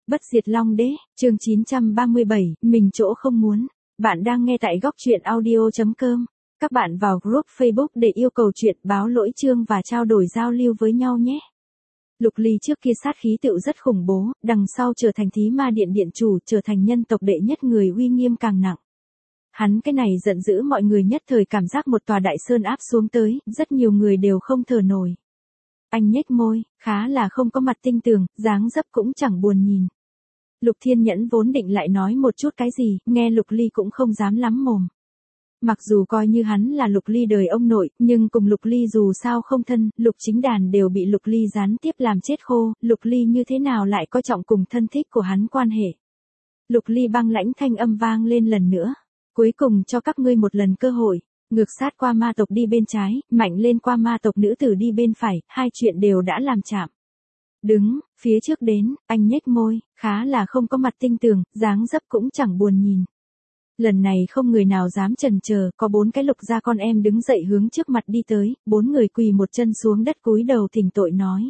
Bất diệt Long Đế, chương 937, mình chỗ không muốn. Bạn đang nghe tại góc truyện audio.com. Các bạn vào group Facebook để yêu cầu chuyện báo lỗi chương và trao đổi giao lưu với nhau nhé. Lục Ly trước kia sát khí tựu rất khủng bố, đằng sau trở thành thí ma điện điện chủ, trở thành nhân tộc đệ nhất người uy nghiêm càng nặng. Hắn cái này giận dữ mọi người nhất thời cảm giác một tòa đại sơn áp xuống tới, rất nhiều người đều không thở nổi. Anh nhếch môi, khá là không có mặt tinh tường, dáng dấp cũng chẳng buồn nhìn. Lục Thiên Nhẫn vốn định lại nói một chút cái gì, nghe Lục Ly cũng không dám lắm mồm. Mặc dù coi như hắn là Lục Ly đời ông nội, nhưng cùng Lục Ly dù sao không thân, Lục Chính Đàn đều bị Lục Ly gián tiếp làm chết khô, Lục Ly như thế nào lại coi trọng cùng thân thích của hắn quan hệ. Lục Ly băng lãnh thanh âm vang lên lần nữa. Cuối cùng cho các ngươi một lần cơ hội. Ngược sát qua ma tộc đi bên trái, mạnh lên qua ma tộc nữ tử đi bên phải, hai chuyện đều đã làm chạm. Đứng, phía trước đến, anh nhếch môi, khá là không có mặt tinh tường, dáng dấp cũng chẳng buồn nhìn. Lần này không người nào dám chần chờ, có 4 cái Lục gia con em đứng dậy hướng trước mặt đi tới, 4 người quỳ một chân xuống đất cúi đầu thỉnh tội nói.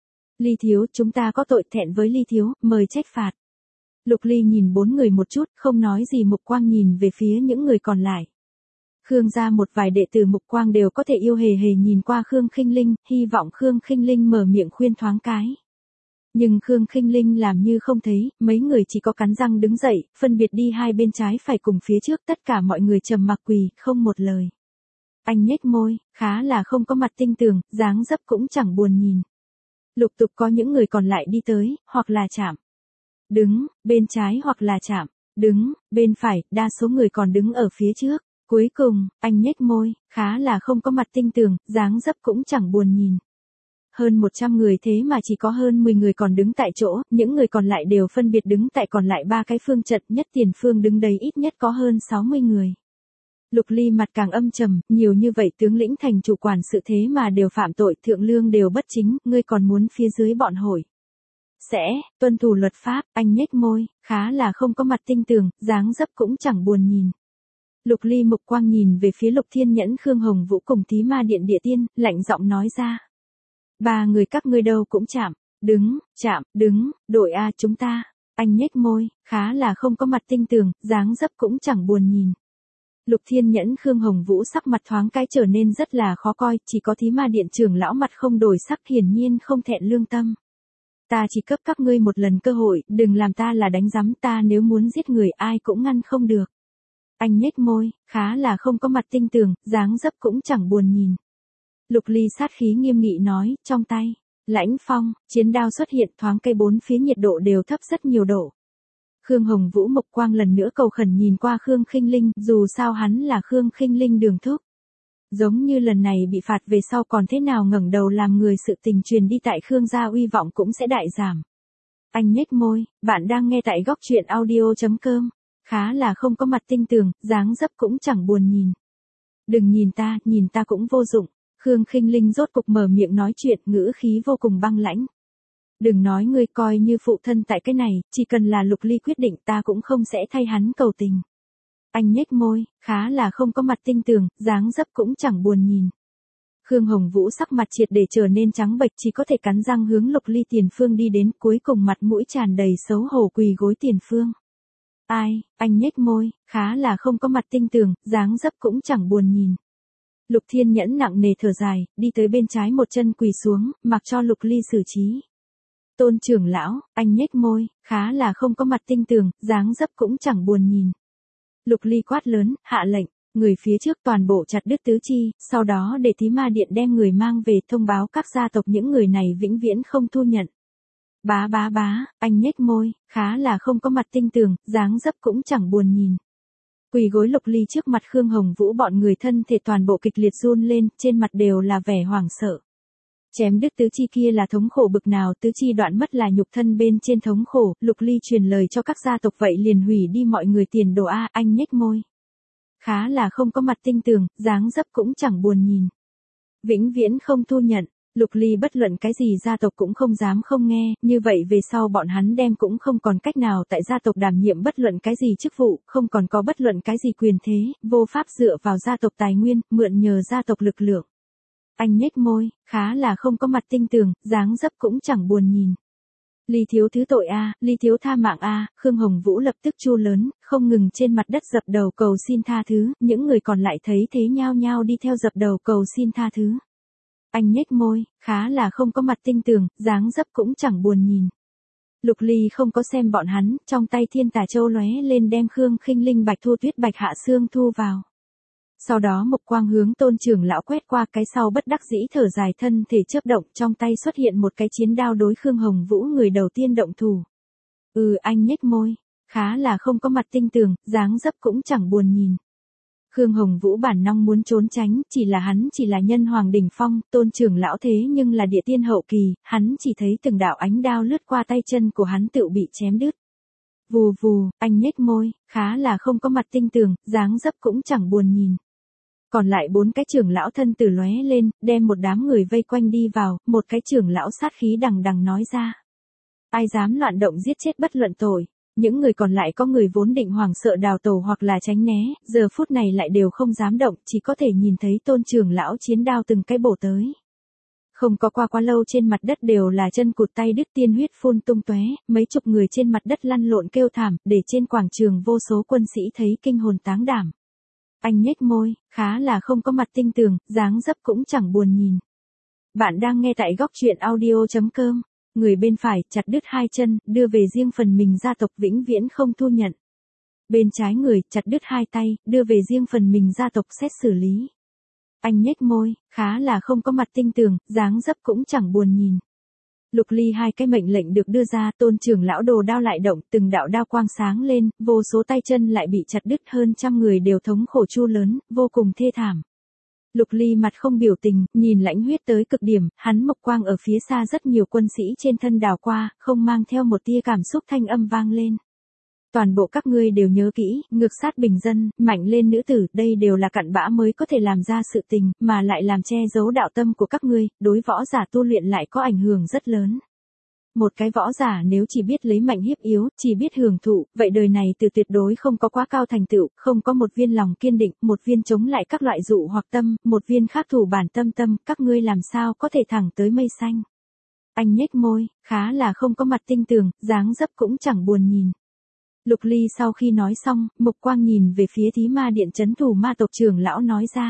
Ly thiếu, chúng ta có tội, thẹn với Ly thiếu, mời trách phạt. Lục Ly nhìn 4 người một chút, không nói gì, mục quang nhìn về phía những người còn lại. Khương gia một vài đệ tử mục quang đều có thể yêu hề hề nhìn qua Khương Khinh Linh, hy vọng Khương Khinh Linh mở miệng khuyên thoáng cái. Nhưng Khương Khinh Linh làm như không thấy, mấy người chỉ có cắn răng đứng dậy, phân biệt đi hai bên trái phải cùng phía trước, tất cả mọi người trầm mặc quỳ, không một lời. Anh nhếch môi, khá là không có mặt tinh tường, dáng dấp cũng chẳng buồn nhìn. Lục tục có những người còn lại đi tới, hoặc là chạm. Đứng, bên trái hoặc là chạm. Đứng, bên phải, đa số người còn đứng ở phía trước. Cuối cùng, anh nhếch môi, khá là không có mặt tinh tường, dáng dấp cũng chẳng buồn nhìn. Hơn 100 người thế mà chỉ có hơn 10 người còn đứng tại chỗ, những người còn lại đều phân biệt đứng tại còn lại 3 cái phương trận, nhất tiền phương đứng đấy ít nhất có hơn 60 người. Lục Ly mặt càng âm trầm, nhiều như vậy tướng lĩnh thành chủ quản sự thế mà đều phạm tội, thượng lương đều bất chính, ngươi còn muốn phía dưới bọn hỏi. Sẽ, tuân thủ luật pháp, anh nhếch môi, khá là không có mặt tinh tường, dáng dấp cũng chẳng buồn nhìn. Lục Ly mục quang nhìn về phía Lục Thiên Nhẫn Khương Hồng Vũ cùng Thí Ma Điện Địa Tiên, lạnh giọng nói ra. 3 người các ngươi đâu cũng chạm, đứng, đội A chúng ta. Anh nhếch môi, khá là không có mặt tinh tường, dáng dấp cũng chẳng buồn nhìn. Lục Thiên Nhẫn Khương Hồng Vũ sắc mặt thoáng cái trở nên rất là khó coi, chỉ có Thí Ma Điện trưởng lão mặt không đổi sắc, hiển nhiên không thẹn lương tâm. Ta chỉ cấp các ngươi một lần cơ hội, đừng làm ta là đánh giám, ta nếu muốn giết người ai cũng ngăn không được. Anh nhếch môi, khá là không có mặt tinh tường, dáng dấp cũng chẳng buồn nhìn. Lục Ly sát khí nghiêm nghị nói, trong tay, lãnh phong, chiến đao xuất hiện, thoáng cây 4 phía nhiệt độ đều thấp rất nhiều độ. Khương Hồng Vũ mục quang lần nữa cầu khẩn nhìn qua Khương Khinh Linh, dù sao hắn là Khương Khinh Linh đường thúc. Giống như lần này bị phạt về sau còn thế nào ngẩng đầu làm người, sự tình truyền đi tại Khương gia uy vọng cũng sẽ đại giảm. Anh nhếch môi, bạn đang nghe tại góc truyện audio.com. Khá là không có mặt tinh tường, dáng dấp cũng chẳng buồn nhìn. Đừng nhìn ta cũng vô dụng. Khương Khinh Linh rốt cục mở miệng nói chuyện, ngữ khí vô cùng băng lãnh. Đừng nói ngươi, coi như phụ thân tại cái này, chỉ cần là Lục Ly quyết định ta cũng không sẽ thay hắn cầu tình. Anh nhếch môi, khá là không có mặt tinh tường, dáng dấp cũng chẳng buồn nhìn. Khương Hồng Vũ sắc mặt triệt để trở nên trắng bệch, chỉ có thể cắn răng hướng Lục Ly tiền phương đi đến, cuối cùng mặt mũi tràn đầy xấu hổ quỳ gối tiền phương. Ai, anh nhếch môi, khá là không có mặt tinh tường, dáng dấp cũng chẳng buồn nhìn. Lục Thiên Nhẫn nặng nề thở dài, đi tới bên trái một chân quỳ xuống, mặc cho Lục Ly xử trí. Tôn trưởng lão, anh nhếch môi, khá là không có mặt tinh tường, dáng dấp cũng chẳng buồn nhìn. Lục Ly quát lớn, hạ lệnh, người phía trước toàn bộ chặt đứt tứ chi, sau đó để Thí Ma Điện đem người mang về thông báo các gia tộc những người này vĩnh viễn không thu nhận. Bá, anh nhếch môi, khá là không có mặt tinh tường, dáng dấp cũng chẳng buồn nhìn. Quỳ gối Lục Ly trước mặt Khương Hồng Vũ, bọn người thân thể toàn bộ kịch liệt run lên, trên mặt đều là vẻ hoảng sợ. Chém đứt tứ chi kia là thống khổ bực nào, tứ chi đoạn mất là nhục thân bên trên thống khổ, Lục Ly truyền lời cho các gia tộc vậy liền hủy đi mọi người tiền đồ A. Anh nhếch môi, khá là không có mặt tinh tường, dáng dấp cũng chẳng buồn nhìn. Vĩnh viễn không thu nhận. Lục Ly bất luận cái gì gia tộc cũng không dám không nghe, như vậy về sau bọn hắn đem cũng không còn cách nào tại gia tộc đảm nhiệm bất luận cái gì chức vụ, không còn có bất luận cái gì quyền thế, vô pháp dựa vào gia tộc tài nguyên, mượn nhờ gia tộc lực lượng. Anh nhếch môi, khá là không có mặt tinh tường, dáng dấp cũng chẳng buồn nhìn. Ly thiếu thứ tội a, Ly thiếu tha mạng a, Khương Hồng Vũ lập tức chu lớn, không ngừng trên mặt đất dập đầu cầu xin tha thứ, những người còn lại thấy thế nhao nhao đi theo dập đầu cầu xin tha thứ. Anh nhếch môi, khá là không có mặt tinh tường, dáng dấp cũng chẳng buồn nhìn. Lục Ly không có xem bọn hắn, trong tay Thiên Tà Châu lóe lên đem Khương Khinh Linh Bạch Thu Tuyết Bạch Hạ Xương thu vào. Sau đó mộc quang hướng Tôn trưởng lão quét qua, cái sau bất đắc dĩ thở dài, thân thể chớp động, trong tay xuất hiện một cái chiến đao đối Khương Hồng Vũ người đầu tiên động thủ. Anh nhếch môi, khá là không có mặt tinh tường, dáng dấp cũng chẳng buồn nhìn. Khương Hồng Vũ bản năng muốn trốn tránh, hắn chỉ là nhân hoàng đỉnh phong, Tôn trưởng lão thế nhưng là địa tiên hậu kỳ, hắn chỉ thấy từng đạo ánh đao lướt qua tay chân của hắn tựu bị chém đứt. Vù vù, anh nhếch môi, khá là không có mặt tinh tường, dáng dấp cũng chẳng buồn nhìn. Còn lại 4 cái trưởng lão thân tử lóe lên, đem một đám người vây quanh đi vào, một cái trưởng lão sát khí đằng đằng nói ra. Ai dám loạn động giết chết bất luận tội. Những người còn lại có người vốn định hoảng sợ đào tẩu hoặc là tránh né, giờ phút này lại đều không dám động, chỉ có thể nhìn thấy Tôn trưởng lão chiến đao từng cái bổ tới. Không có qua quá lâu trên mặt đất đều là chân cụt tay đứt, tiên huyết phun tung tóe, mấy chục người trên mặt đất lăn lộn kêu thảm, để trên quảng trường vô số quân sĩ thấy kinh hồn táng đảm. Anh nhếch môi, khá là không có mặt tinh tường, dáng dấp cũng chẳng buồn nhìn. Bạn đang nghe tại góc truyện audio.com. Người bên phải chặt đứt 2 chân, đưa về riêng phần mình gia tộc vĩnh viễn không thu nhận. Bên trái người chặt đứt 2 tay, đưa về riêng phần mình gia tộc xét xử lý. Anh nhếch môi, khá là không có mặt tinh tường, dáng dấp cũng chẳng buồn nhìn. Lục Ly 2 cái mệnh lệnh được đưa ra, Tôn trưởng lão đồ đao lại động, từng đạo đao quang sáng lên, vô số tay chân lại bị chặt đứt, hơn trăm người đều thống khổ chu lớn, vô cùng thê thảm. Lục Ly mặt không biểu tình, nhìn lãnh huyết tới cực điểm, hắn mộc quang ở phía xa rất nhiều quân sĩ trên thân đảo qua, không mang theo một tia cảm xúc, thanh âm vang lên. Toàn bộ các ngươi đều nhớ kỹ, ngược sát bình dân, mạnh lên nữ tử, đây đều là cặn bã mới có thể làm ra sự tình, mà lại làm che giấu đạo tâm của các ngươi, đối võ giả tu luyện lại có ảnh hưởng rất lớn. Một cái võ giả nếu chỉ biết lấy mạnh hiếp yếu, chỉ biết hưởng thụ, vậy đời này từ tuyệt đối không có quá cao thành tựu, không có một viên lòng kiên định, một viên chống lại các loại dụ hoặc tâm, một viên khắc thủ bản tâm, các ngươi làm sao có thể thẳng tới mây xanh. Anh nhếch môi, khá là không có mặt tinh tường, dáng dấp cũng chẳng buồn nhìn. Lục Ly sau khi nói xong, mộc quang nhìn về phía Thí Ma Điện trấn thủ ma tộc trưởng lão nói ra.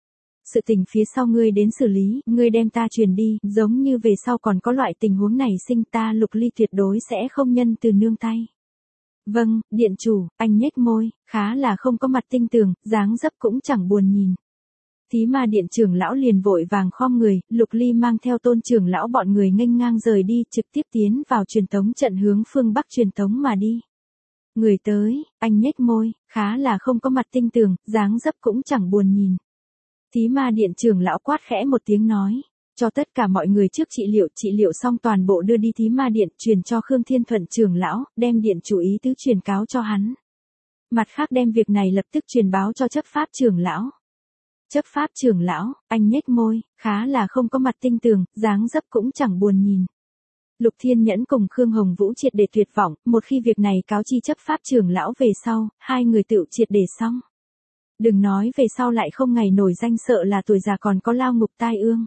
Sự tình phía sau ngươi đến xử lý, ngươi đem ta truyền đi, giống như về sau còn có loại tình huống này sinh, ta Lục Ly tuyệt đối sẽ không nhân từ nương tay. Vâng, điện chủ, anh nhếch môi, khá là không có mặt tinh tường, dáng dấp cũng chẳng buồn nhìn. Thí Ma Điện trưởng lão liền vội vàng khom người, Lục Ly mang theo Tôn trưởng lão bọn người nghênh ngang rời đi, trực tiếp tiến vào truyền tống trận hướng phương Bắc truyền tống mà đi. Người tới, anh nhếch môi, khá là không có mặt tinh tường, dáng dấp cũng chẳng buồn nhìn. Thí Ma Điện trưởng lão quát khẽ một tiếng nói, cho tất cả mọi người trước trị liệu xong toàn bộ đưa đi Thí Ma Điện, truyền cho Khương Thiên Thuận trưởng lão, đem điện chủ ý tứ truyền cáo cho hắn. Mặt khác đem việc này lập tức truyền báo cho chấp pháp trưởng lão. Chấp pháp trưởng lão, anh nhếch môi, khá là không có mặt tinh tường, dáng dấp cũng chẳng buồn nhìn. Lục Thiên Nhẫn cùng Khương Hồng Vũ triệt để tuyệt vọng, một khi việc này cáo chi chấp pháp trưởng lão về sau, 2 người tựu triệt để xong. Đừng nói về sau lại không ngày nổi danh, sợ là tuổi già còn có lao ngục tai ương.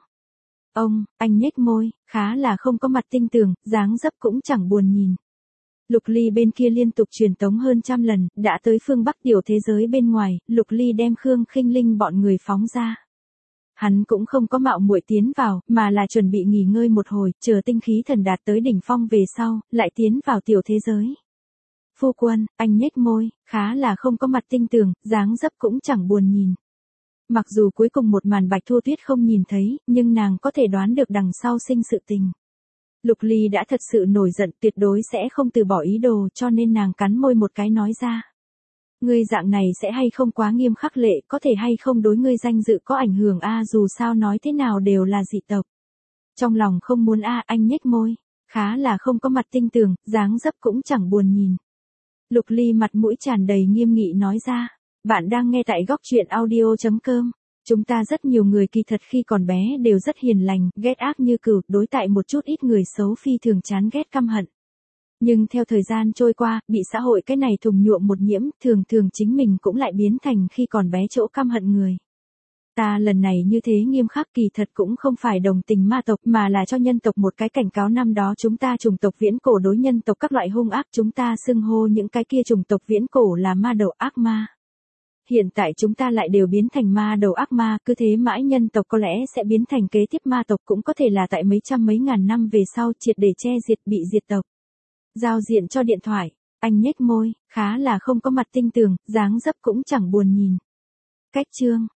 Anh nhếch môi, khá là không có mặt tinh tường, dáng dấp cũng chẳng buồn nhìn. Lục Ly bên kia liên tục truyền tống hơn 100 lần, đã tới phương Bắc tiểu thế giới bên ngoài, Lục Ly đem Khương Khinh Linh bọn người phóng ra. Hắn cũng không có mạo muội tiến vào, mà là chuẩn bị nghỉ ngơi một hồi, chờ tinh khí thần đạt tới đỉnh phong về sau, lại tiến vào tiểu thế giới. Phu quân, anh nhếch môi, khá là không có mặt tinh tường, dáng dấp cũng chẳng buồn nhìn. Mặc dù cuối cùng một màn Bạch Thu Tuyết không nhìn thấy, nhưng nàng có thể đoán được đằng sau sinh sự tình. Lục Ly đã thật sự nổi giận, tuyệt đối sẽ không từ bỏ ý đồ, cho nên nàng cắn môi một cái nói ra. Ngươi dạng này sẽ hay không quá nghiêm khắc lệ, có thể hay không đối ngươi danh dự có ảnh hưởng dù sao nói thế nào đều là dị tộc. Trong lòng không muốn anh nhếch môi, khá là không có mặt tinh tường, dáng dấp cũng chẳng buồn nhìn. Lục Ly mặt mũi tràn đầy nghiêm nghị nói ra, bạn đang nghe tại góc truyện audio.com. Chúng ta rất nhiều người kỳ thật khi còn bé đều rất hiền lành, ghét ác như cừu, đối tại một chút ít người xấu phi thường chán ghét căm hận. Nhưng theo thời gian trôi qua, bị xã hội cái này thùng nhuộm một nhiễm, thường chính mình cũng lại biến thành khi còn bé chỗ căm hận người. Ta lần này như thế nghiêm khắc kỳ thật cũng không phải đồng tình ma tộc mà là cho nhân tộc một cái cảnh cáo năm đó chúng ta chủng tộc viễn cổ đối nhân tộc các loại hung ác chúng ta xưng hô những cái kia chủng tộc viễn cổ là ma đầu ác ma. Hiện tại chúng ta lại đều biến thành ma đầu ác ma, cứ thế mãi nhân tộc có lẽ sẽ biến thành kế tiếp ma tộc cũng có thể là tại mấy trăm mấy ngàn năm về sau triệt để che diệt bị diệt tộc. Giao diện cho điện thoại, anh nhếch môi, khá là không có mặt tinh tường, dáng dấp cũng chẳng buồn nhìn. Cách chương